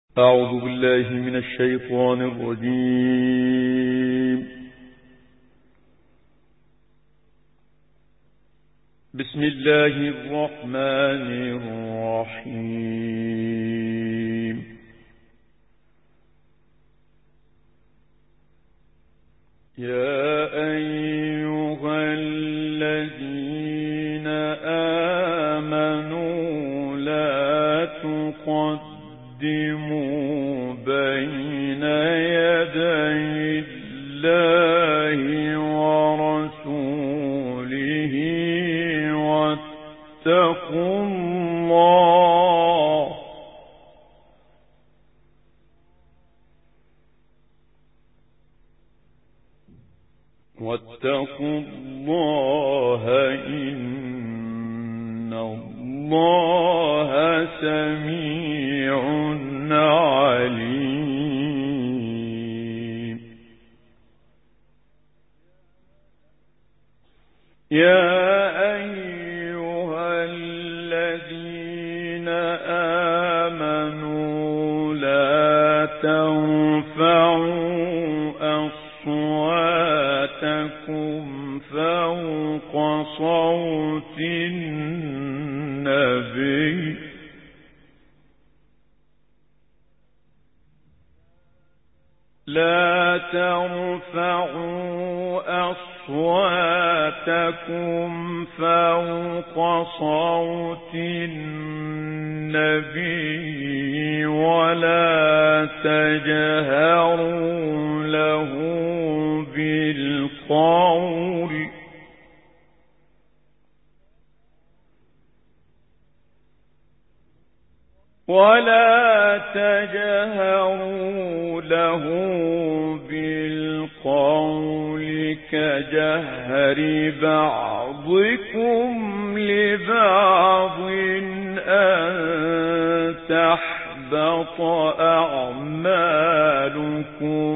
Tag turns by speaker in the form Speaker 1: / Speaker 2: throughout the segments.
Speaker 1: أعوذ بالله من الشيطان الرجيم. بسم الله الرحمن الرحيم. يا أيها الذين آمنوا لا تقدموا بين يدي الله ورسوله واتقوا الله إن الله سميع عليم. يا أيها الذين آمنوا لا ترفعوا أصواتكم فوق صوت النبي ولا تجهروا له بالقول كجهر بعضكم لبعض أن تحبط أعمالكم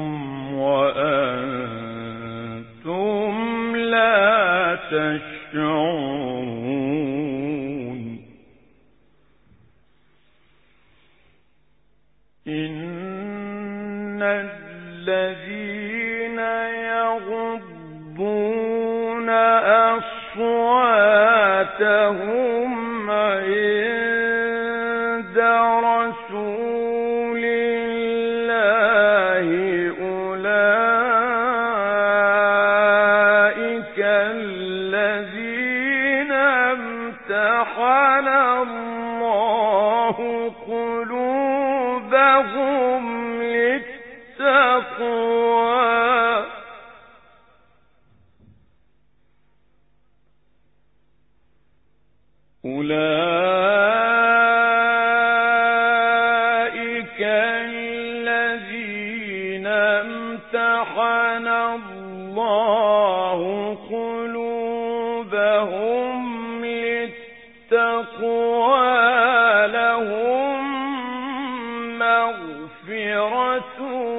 Speaker 1: وأنتم لا تشعرون. إن الذين يغضون أصواتهم عند رسول الله أولئك الذين امتحن الله قلوبهم للتقوى أولئك الذين امتحن الله قلوبهم للتقوى لهم مغفرة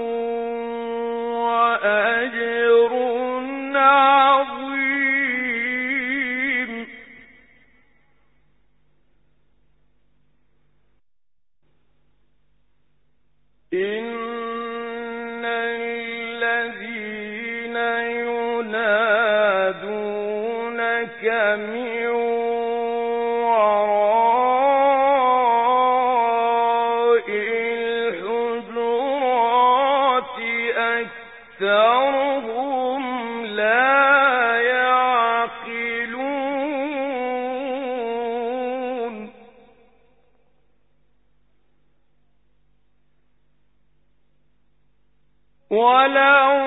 Speaker 1: وأجر عظيم. إن الذين ينادونك من وراء الحجرات أكثرهم لا يعقلون. ولو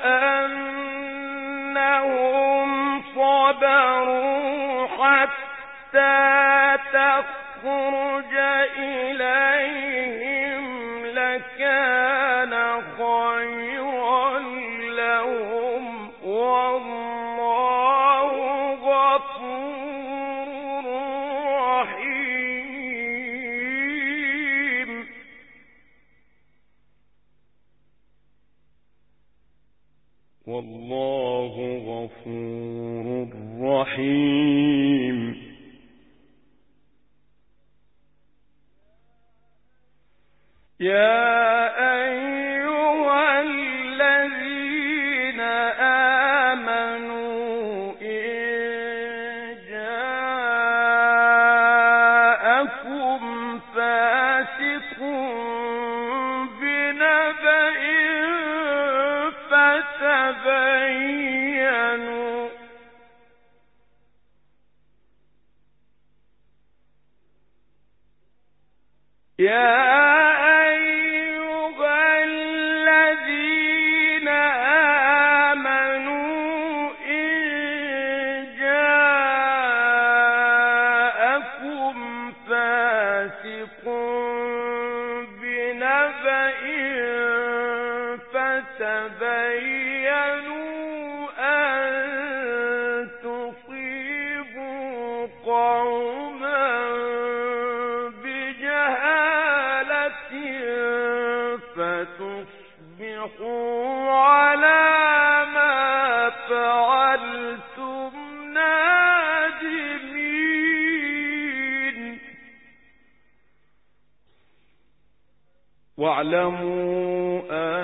Speaker 1: أنهم صبروا حتى تخرج إليهم لكان خيرا لهم والله غفور رحيم. والله غفور رحيم. يا أيها الذين آمنوا إن جاءكم فاسق بنبأ فتبينوا فتبينوا أن تصيبوا قوما بجهالة فتصبحوا على ما فعلتم نادمين واعلموا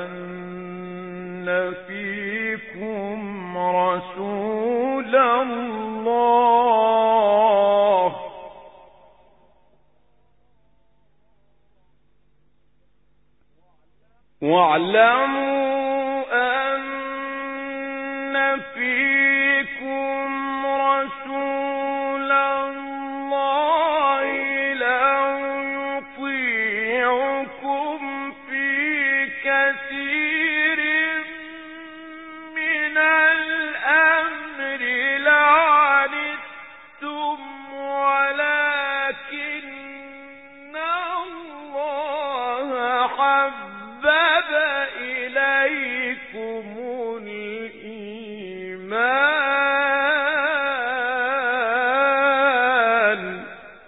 Speaker 1: أن فيكم رسول الله لو يطيعكم في كثير من الأمر لعنتم ولكن الله حبب إليكم الإيمان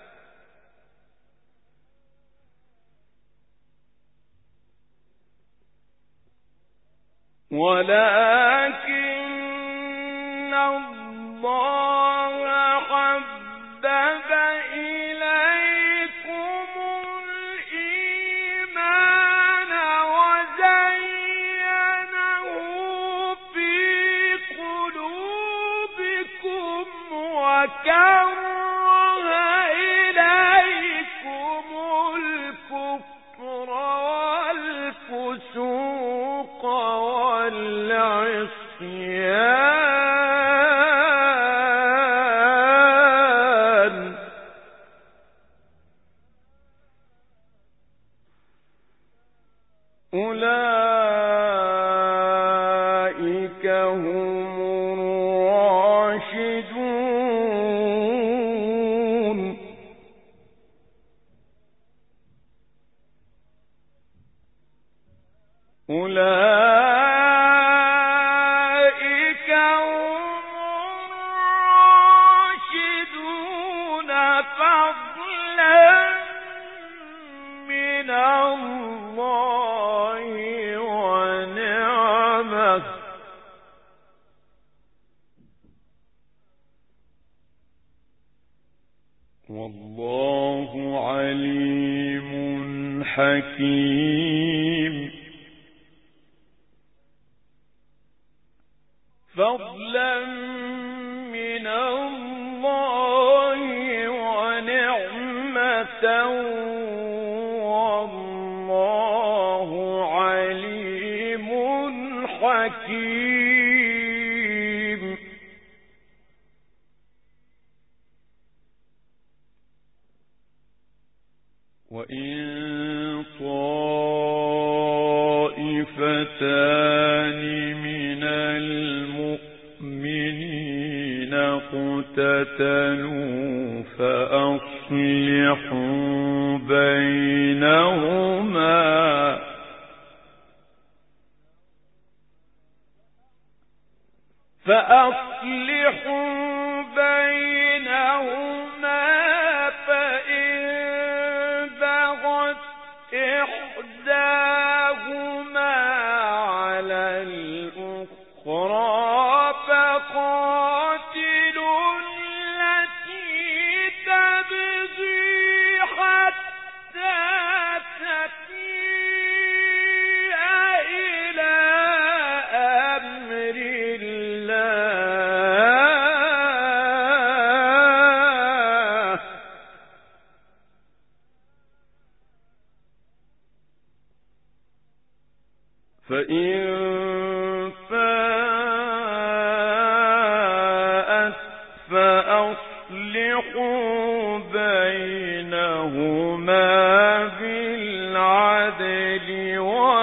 Speaker 1: وزينه في قلوبكم وكره إليكم الكفر والفسوق والعصيان أولئك هم الراشدون فضلا من الله ونعمة والله عليم حكيم فضلا من الله ونعمة والله عليم حكيم وإن طائفتان من المؤمنين اقتتلوا فأصلحوا بينهما فإن بغت إحداهما على الأخرى فقاتلوا التي تبغي حتى تفيء فإن فاءت فأصلحوا بينهما بالعدل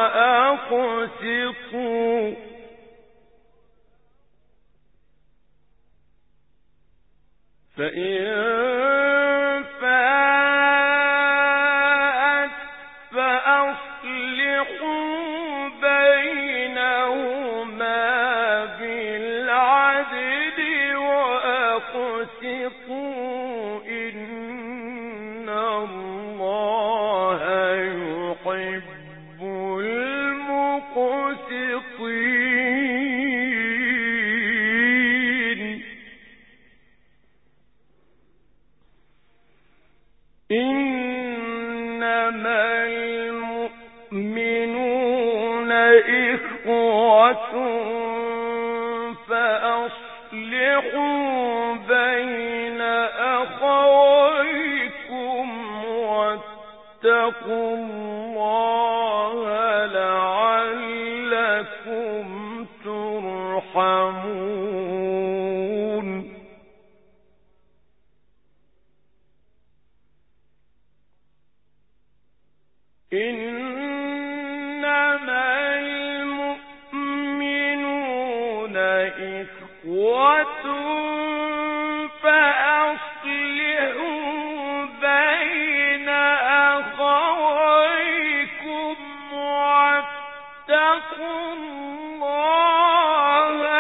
Speaker 1: وأقسطوا فإن إنما المؤمنون إخوة فأصلحوا بين أخويكم واتقوا الله لعلكم ترحمون إنما المؤمنون إخوة فأصلحوا بين أخويكم واتقوا الله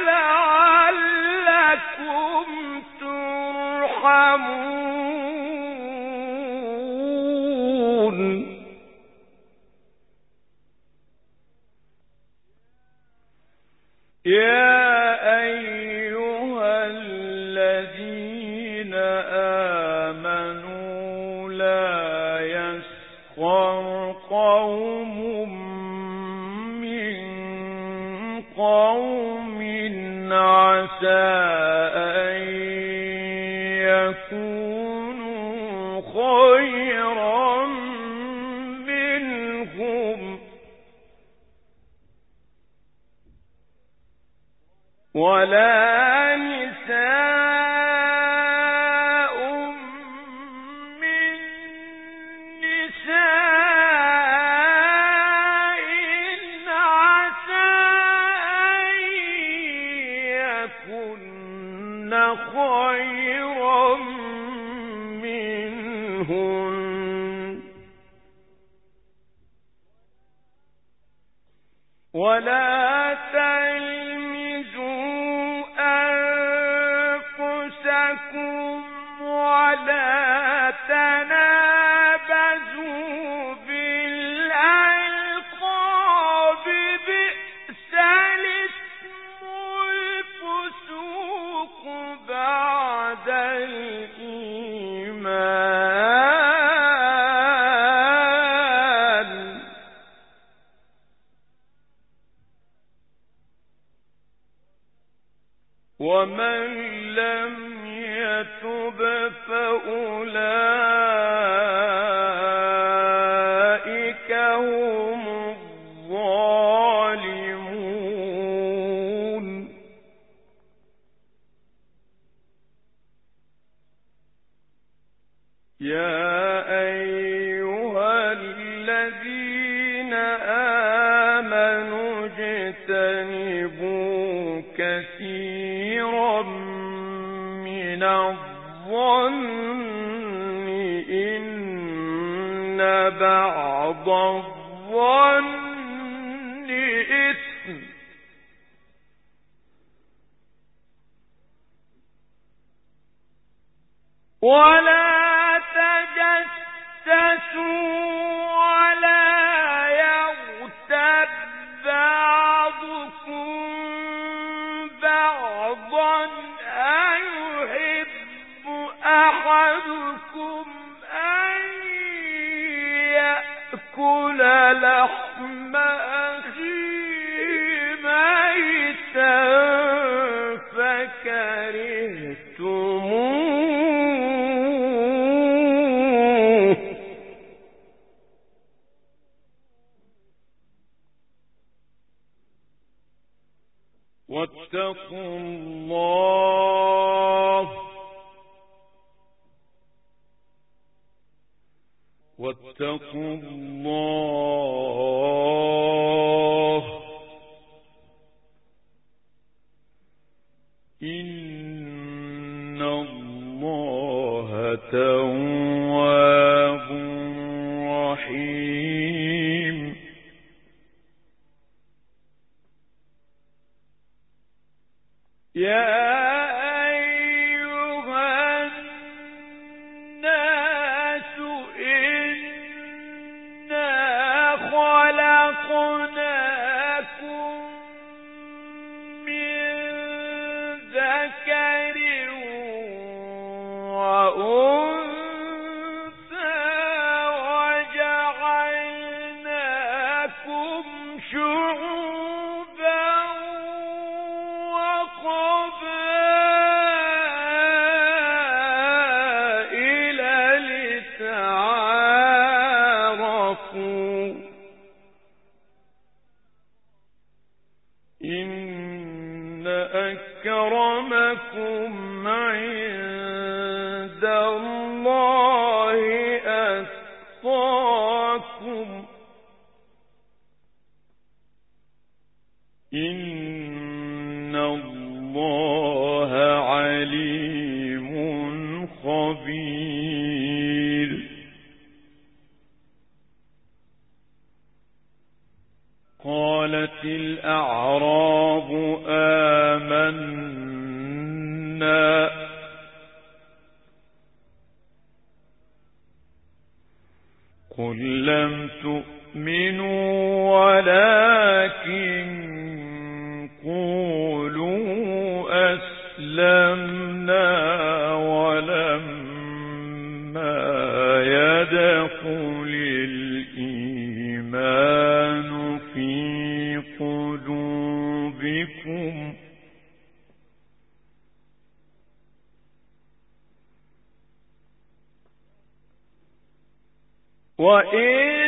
Speaker 1: لعلكم ترحمون يا أيها الذين آمنوا لا يسخر قوم من قوم عسى أن يكونوا خيرا منهم ولا نساء من نساء عسى أن يكن خيرا منهن ولا تلمزوا أنفسكم ولا تنابزوا بالألقاب بئس الاسم الفسوق بعد الإيمان ومن لم يتب فأولئك هم الظالمون يا أيها الذين آمنوا اجتنبوا كثيرا من الظن إن بعض الظن إثم ولا تجسسوا ولا يغتب بعضكم بعضا أيحب أحدكم أن يأكل لحم أخيه ميتا فكرهتموه
Speaker 2: واتقوا الله إن الله تواب رحيم يا إن أكرمكم عند الله أتقاكم إن الله عليم خبير قالت الأعراب آمنا قل لم تؤمنوا ولكن قولوا أسلمنا ولما يدخل الإيمان في قلوبكم وإن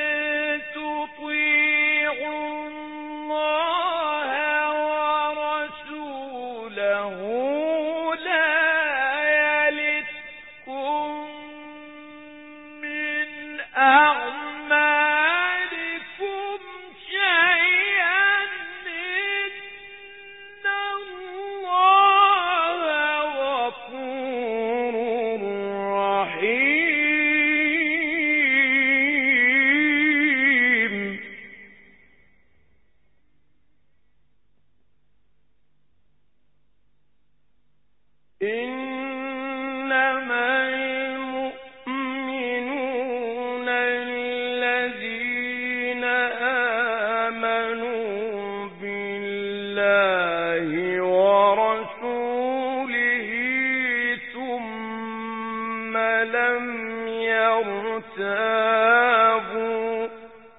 Speaker 2: تطيعوا الله ورسوله لا يلتكم من أعمالكم شيئا إن الله غفور رحيم إنما المؤمنون الذين آمنوا بالله ورسوله ثم لم يرتابوا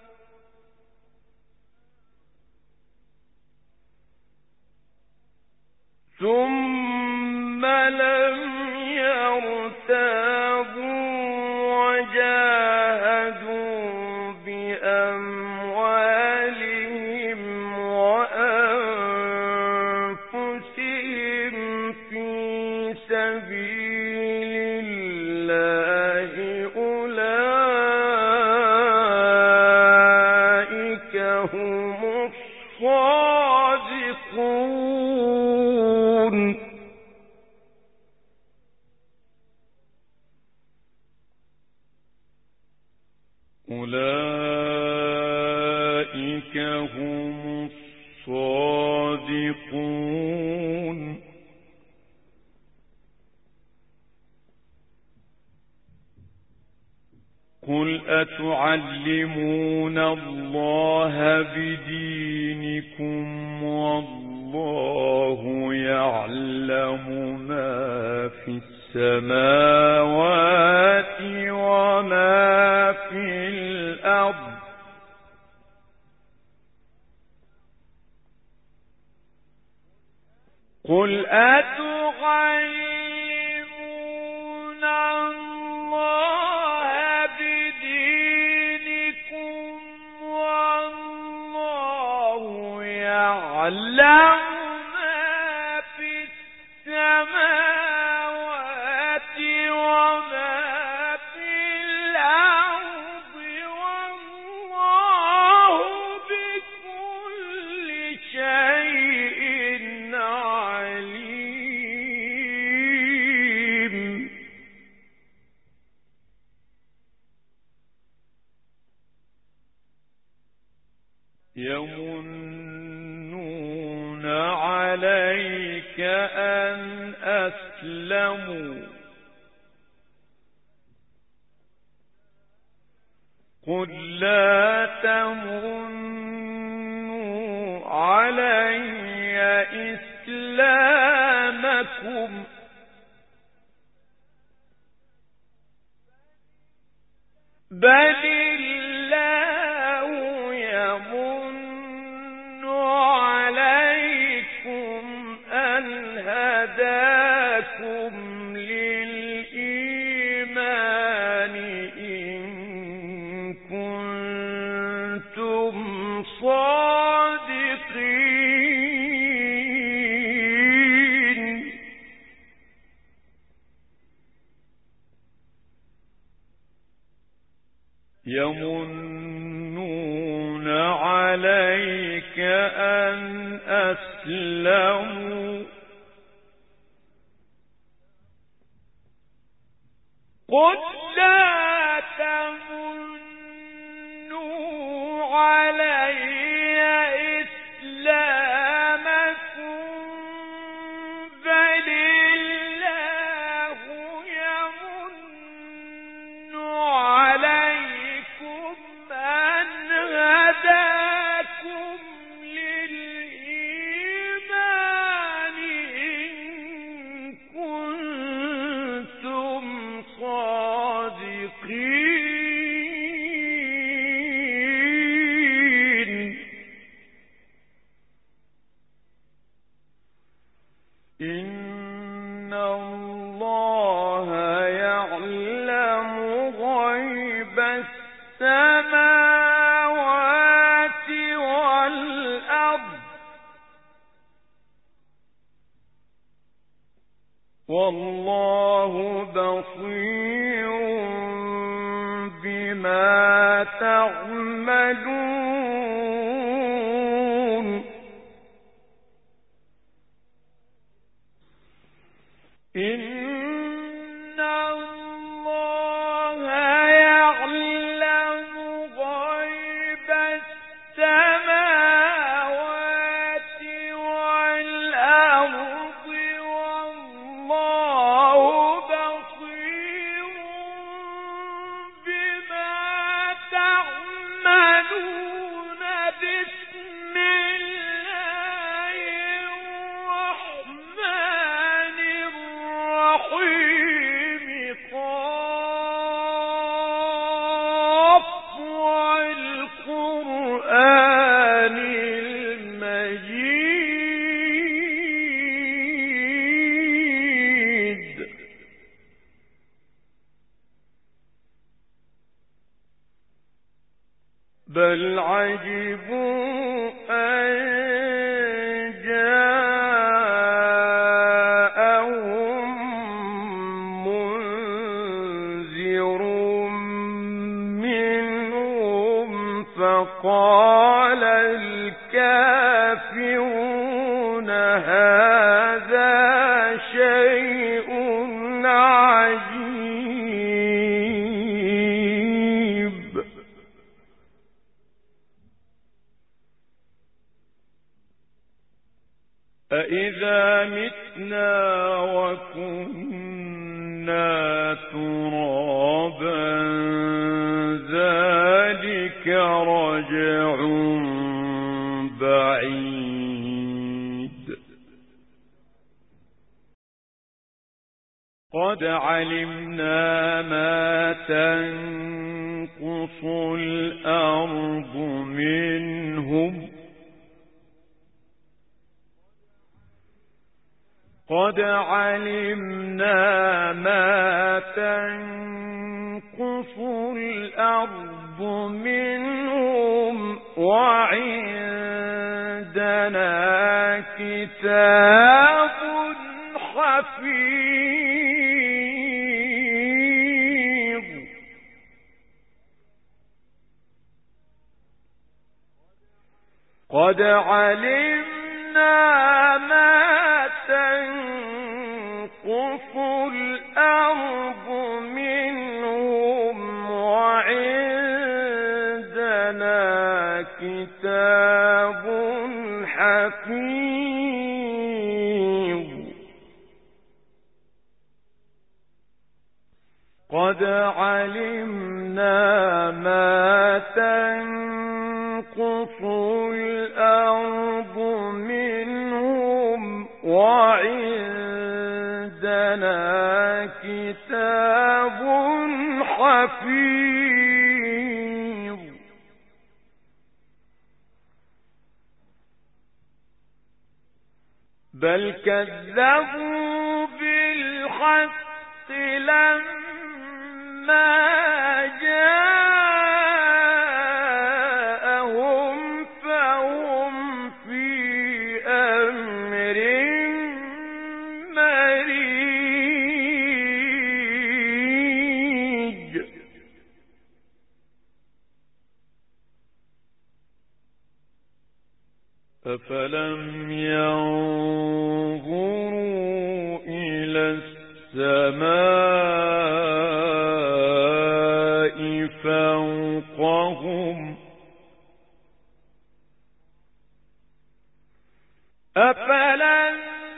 Speaker 2: وجاهدوا بأموالهم وأنفسهم في سبيل الله أولئك هم الصادقون أولئك هم الصادقون قل أتعلمون الله بدينكم والله يعلم ما في السماوات وما في الأرض قل أتعلمون الله بدينكم والله يعلم ما في السماوات وما في الأرض يمنون عليك أن أسلموا قل لا تمنوا علي إسلامكم بل الله يمن عليكم أن هداكم للإيمان إن كنتم صادقين يمنون عليك أن أسلموا قل لا تمنوا علي إسلامكم بل الله يمن عليكم أن هداكم للإيمان إن كنتم صادقين إن الله يعلم غيب السماوات والأرض والله بصير بما تعملون إن الله يعلم غيب السماوات والأرض والله بصير بما تعملون بسم الله الرحمن الرحيم قاف والقرآن المجيد بل عجبوا أن جاءهم منذر منهم فقال الكافرون هذا شيء عجيب أإذا متنا وكنا ترابا ذلك رجع بعيد قد علمنا ما تنقص الأرض منهم قد علمنا ما تنقص الأرض منهم وعندنا كتاب حفيظ قد علمنا ما تنقص الأرض منهم وعندنا كتاب حفيظ قد علمنا ما تنقص الأرض منهم وعندنا كتاب حفيظ بل كذبوا بالحق لما جاءهم فهم في أمر مريج أفلم ينظروا إلى السماء فوقهم أفلم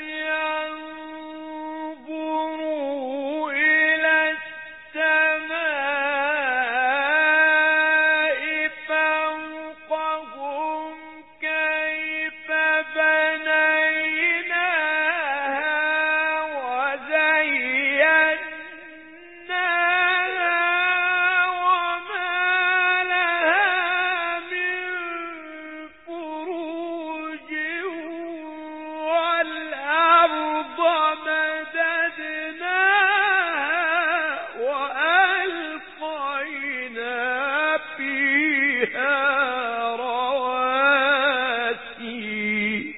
Speaker 2: ينظروا إلى السماء فوقهم كيف بنيناها وزيناها وما لها من فروج والأرض مددناها وألقينا فيها رواسي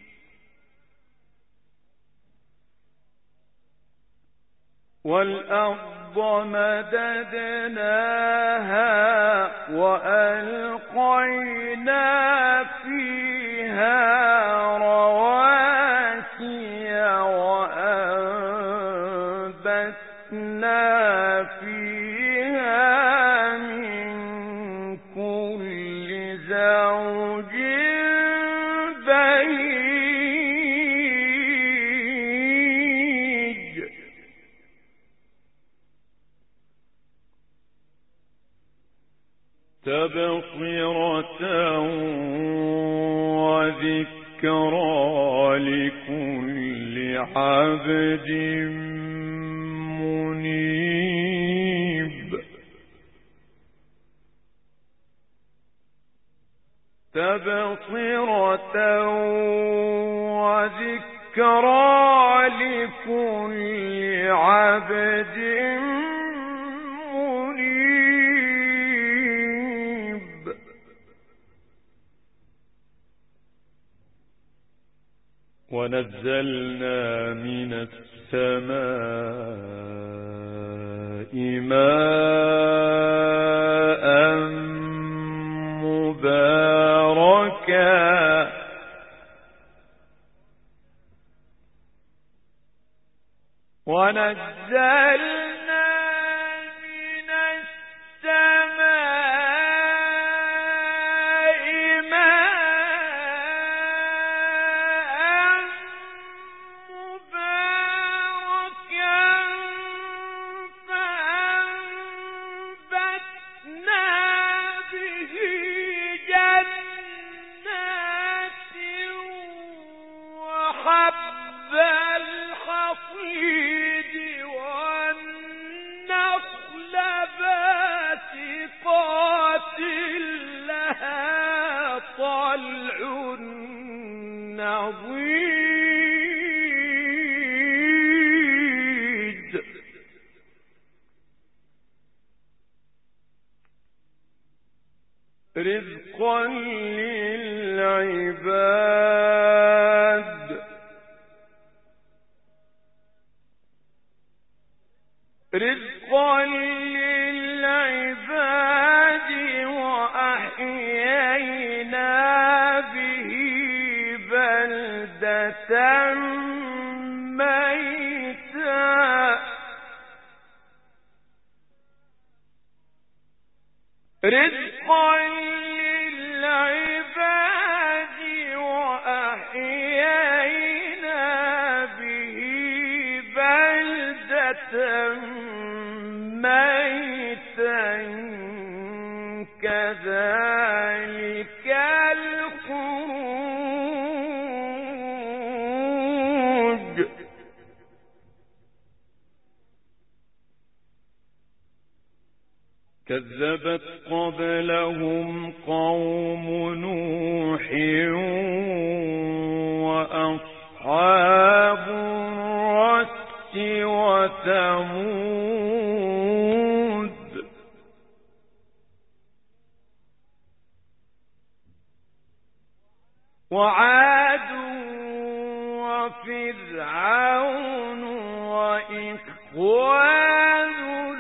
Speaker 2: وأنبتنا فيها من كل زوج بهيج تبصرة وذكرى لكل عبد منيب تبصرة وذكرى لكل عبد منيب ونزلنا من السماء ماء مباركا ونزلنا من السماء ماء مباركا فأنبتنا به جنات وحب الحصيد والنخل باسقات لها طلع نضيد رزقا للعباد رزقا للعباد وأحيينا به بلدة ميتا رزقا للعباد العباد وأحيينا به بلدة ميتا كذلك الخروج. كذبت قبلهم قوم نوح وأصحاب الرس وثمود وعاد وفرعون وإخوان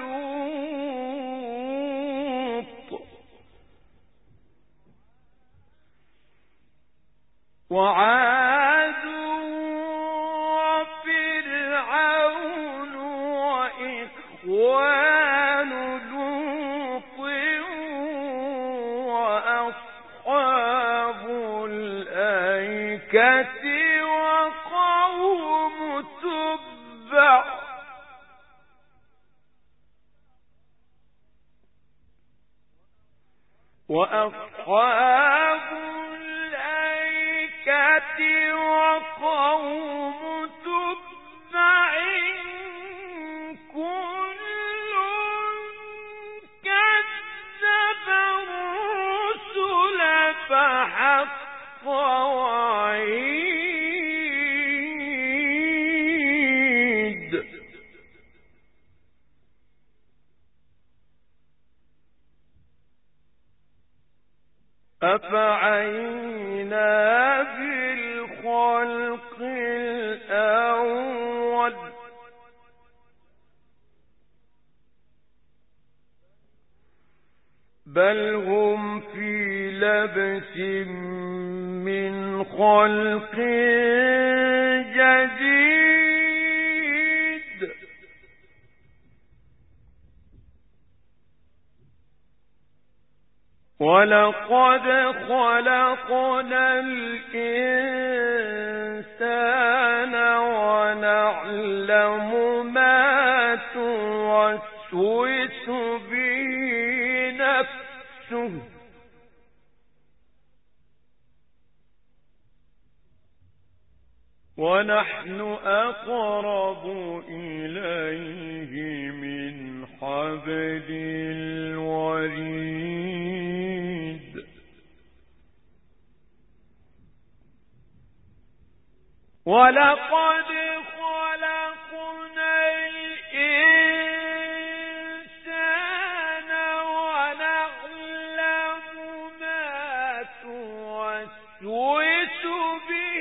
Speaker 2: وعاد وفرعون وإخوان لوط وأصحاب الأيكة وقوم تبع وأصحاب وقوم تبع كل كذب الرسل فحق وعيد. أفعينا بالخلق الأول بل هم في لبس من خلق جديد. ولقد خلقنا الإنسان ونعلم ما توسوس به نفسه ونحن أقرب إليه من حبل الوريد. ولقد خلقنا الإنسان ونعلم ما توسوس به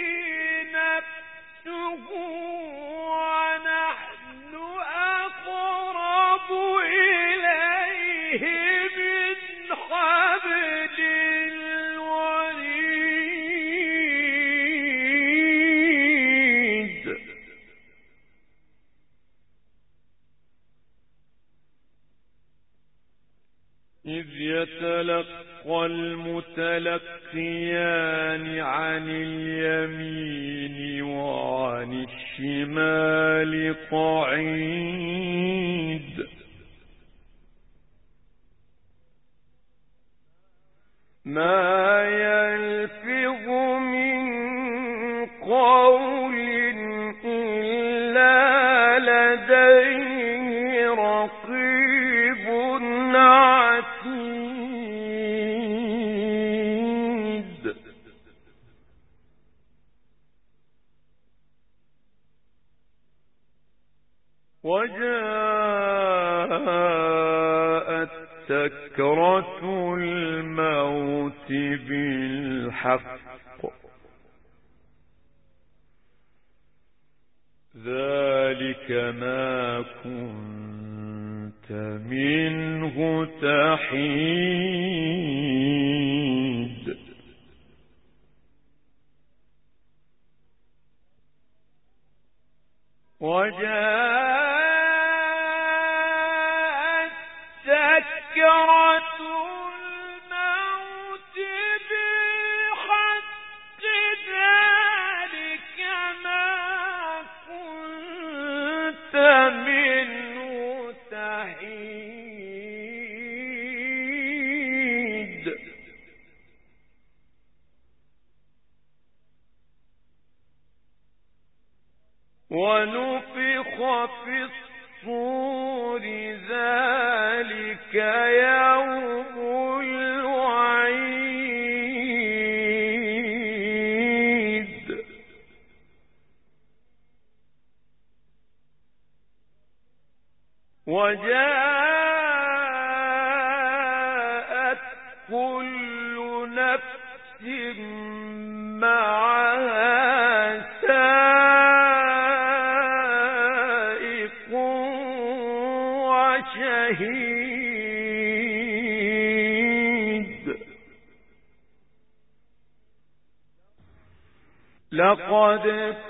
Speaker 2: نفسه ونحن أقرب إليه من حبل الوريد. إذ يتلقى المتلقيان عن اليمين وعن الشمال قعيد. ما يلفظ من قول إلا لديه رقيب عتيد. وجاءت سكرة الموت بالحق ذلك ما كنت منه تحيد. وجاءت سكرة الموت
Speaker 1: ونفخ في الصور ذلك يوم الوعيد وجاءت كل نفس معها سائق وشهيد لقد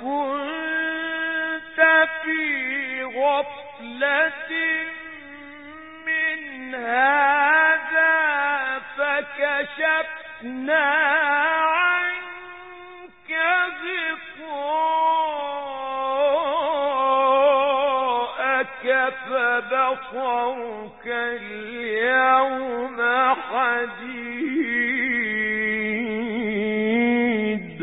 Speaker 1: كنت في غفلة من هذا فكشفنا عنك غطاءك فبصرك اليوم حديد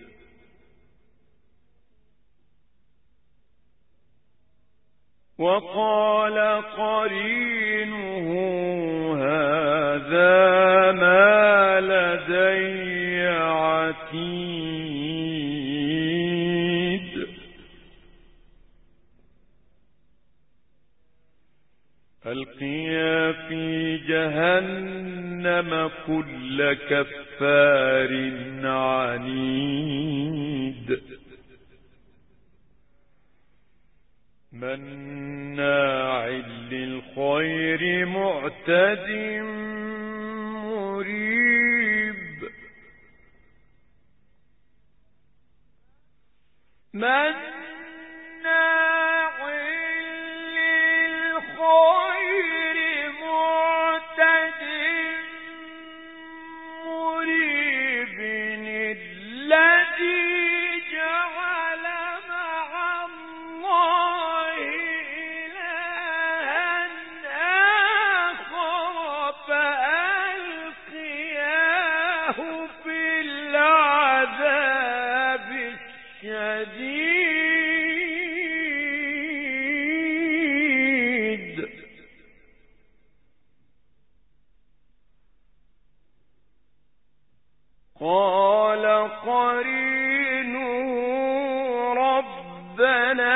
Speaker 1: وقال قرينه هذا ما لدي عتيد ألقيا في جهنم كل كفار عنيد مناع للخير معتد مريب مناع للخير معتد مريب الذي جعل مع الله إلها آخر فألقياه في العذاب الشديد قال قرينه ربنا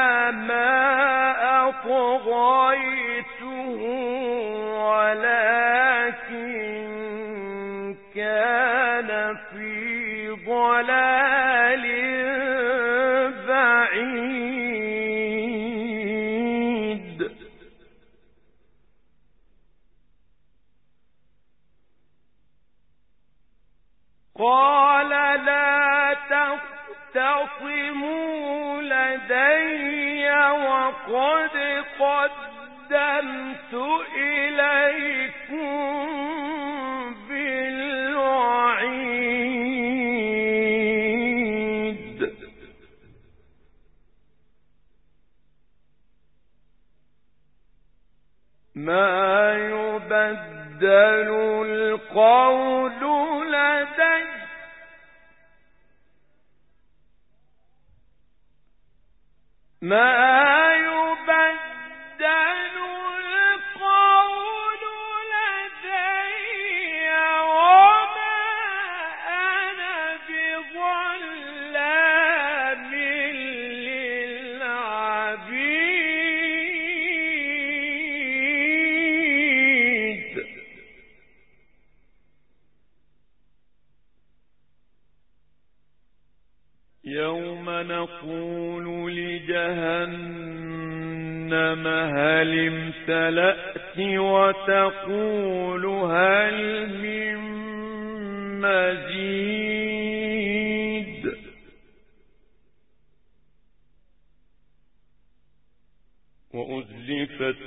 Speaker 1: ما أطغيته ولكن كان في ضلال بعيد قال لا تختصموا لدي وقد قدمت إليكم بالوعيد ما يبدل القول لدي ما يبدل القول لدي وما أنا بظلام للعبيد يوم نقول لجهنم هل امتلأت وتقول هل من مزيد وأزلفت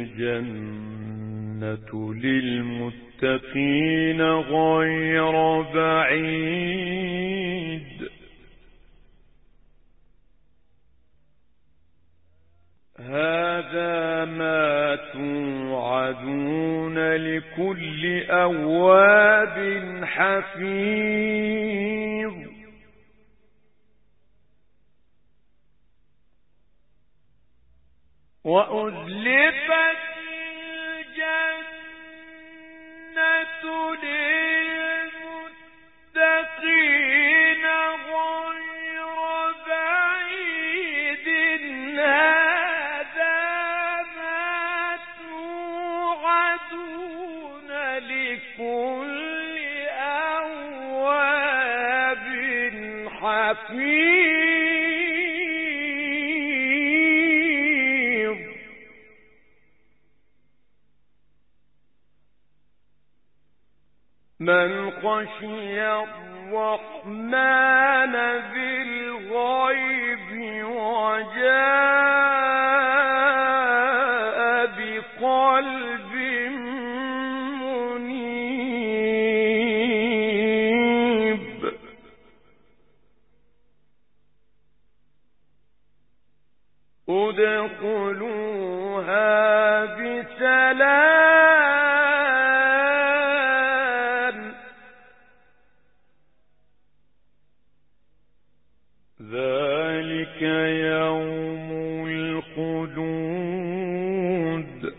Speaker 1: الجنة للمتقين غير بعيد هذا ما توعدون لكل أواب حفيظ وأزلفت الجنة للمتقين غير بعيد هذا ما توعدون لكل أواب حفيظ من خشي الرحمن بالغيب وجاء بقلب منيب ادخلوها بسلام ذلك يوم الخلود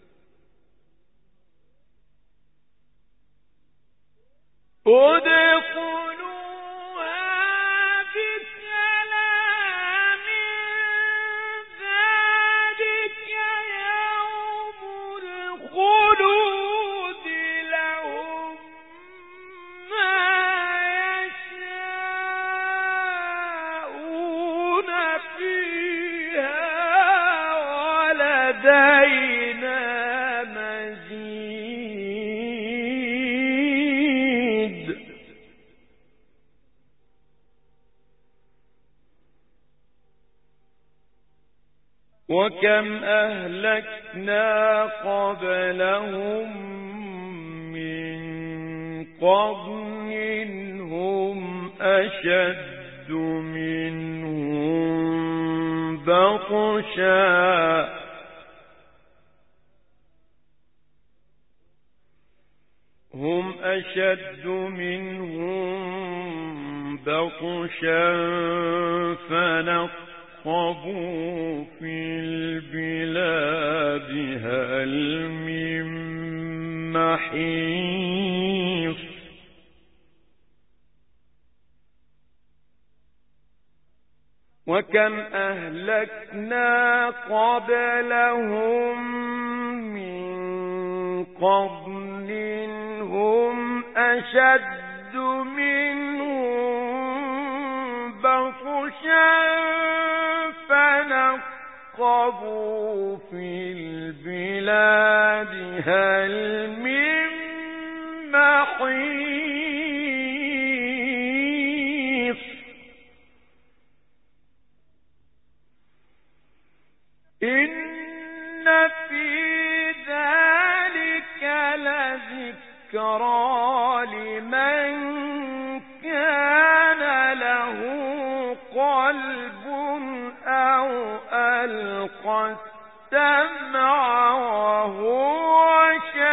Speaker 1: ادخلوها بسلام ذلك يوم الخلود لهم ما يشاءون فيها ولدينا مزيد وكم أهلكنا قبلهم من قرن هم أشد منهم بطشا فنقبوا في البلاد هل من محيص وكم أهلكنا قبلهم من قرن هم أشد منهم بطشا فنقبوا في البلاد هل من محيص إن في ذلك لذكرى لمن كان له قلب أو ألقى السمع وهو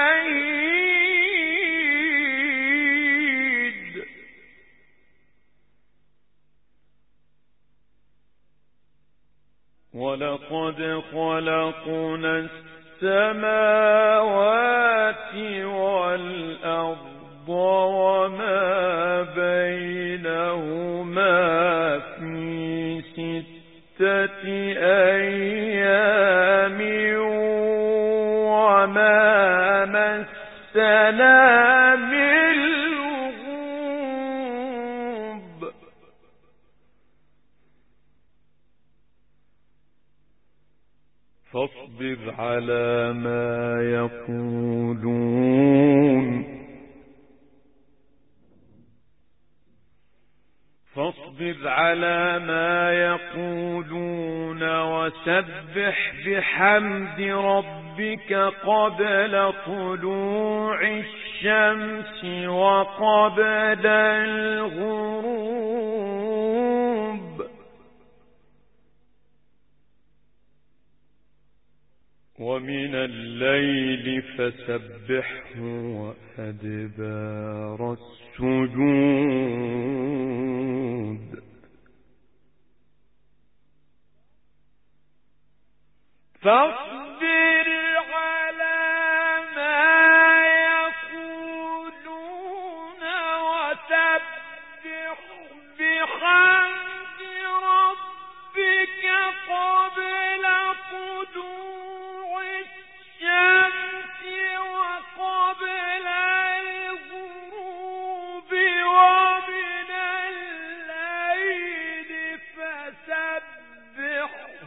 Speaker 1: شهيد ولقد خلقنا السماوات والأرض وما بينهما في 6 أيام وما مسنا من لغوب فاصبر على ما يقولون وسبح بحمد ربك قبل طلوع الشمس وقبل الغروب ومن الليل فسبحه وأدبار السجود فاصبر على ما يقولون وسبح بحمد ربك قبل طلوع الشمس وقبل الغروب ومن الليل فسبحه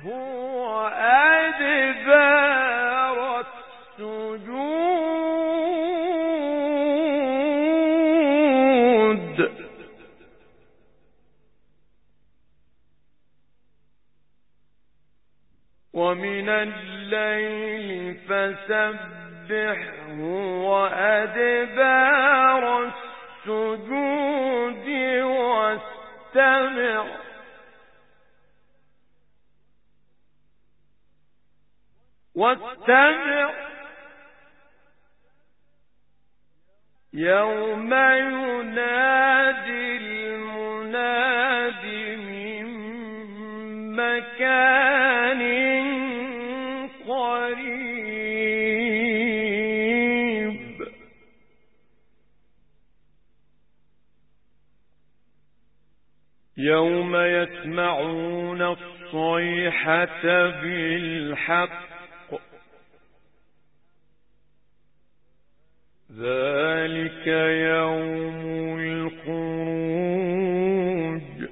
Speaker 1: وأدبار السجود ومن الليل فسبحه وأدبار السجود واستمع يوم ينادي المناد من مكان قريب يوم يسمعون الصيحة بالحق ذلك يوم الخروج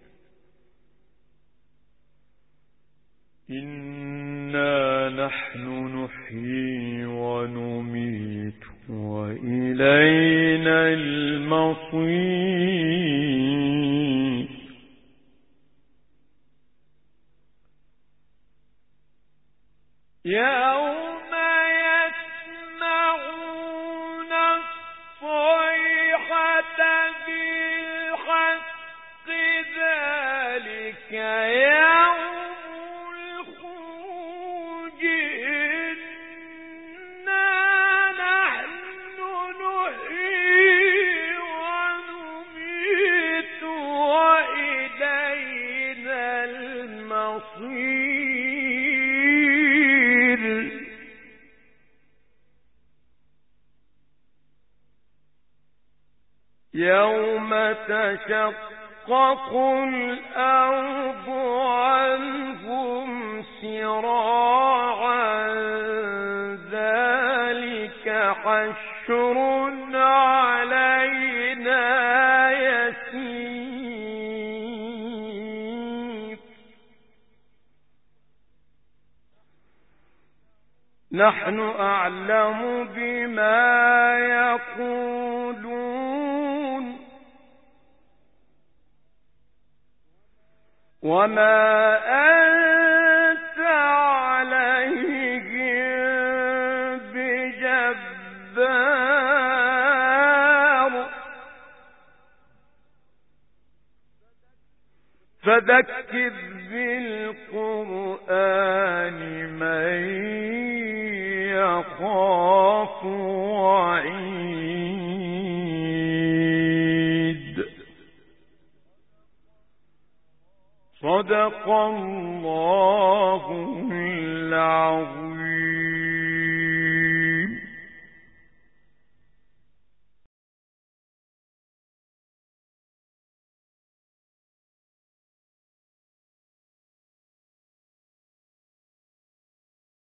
Speaker 1: إنا نحن نحيي ونميت وإلينا المصير يوم يسمعون الصيحة بالحق ذلك يوم الخروج إنا نحن نحيي ونميت وإلينا المصير يوم تشقق الأرض عنهم سراعا ذلك حشر علينا يسير نحن أعلم بما يقولون وما أنت عليهم بجبار فذكر بالقرآن من يخاف وعيد صدق الله العظيم.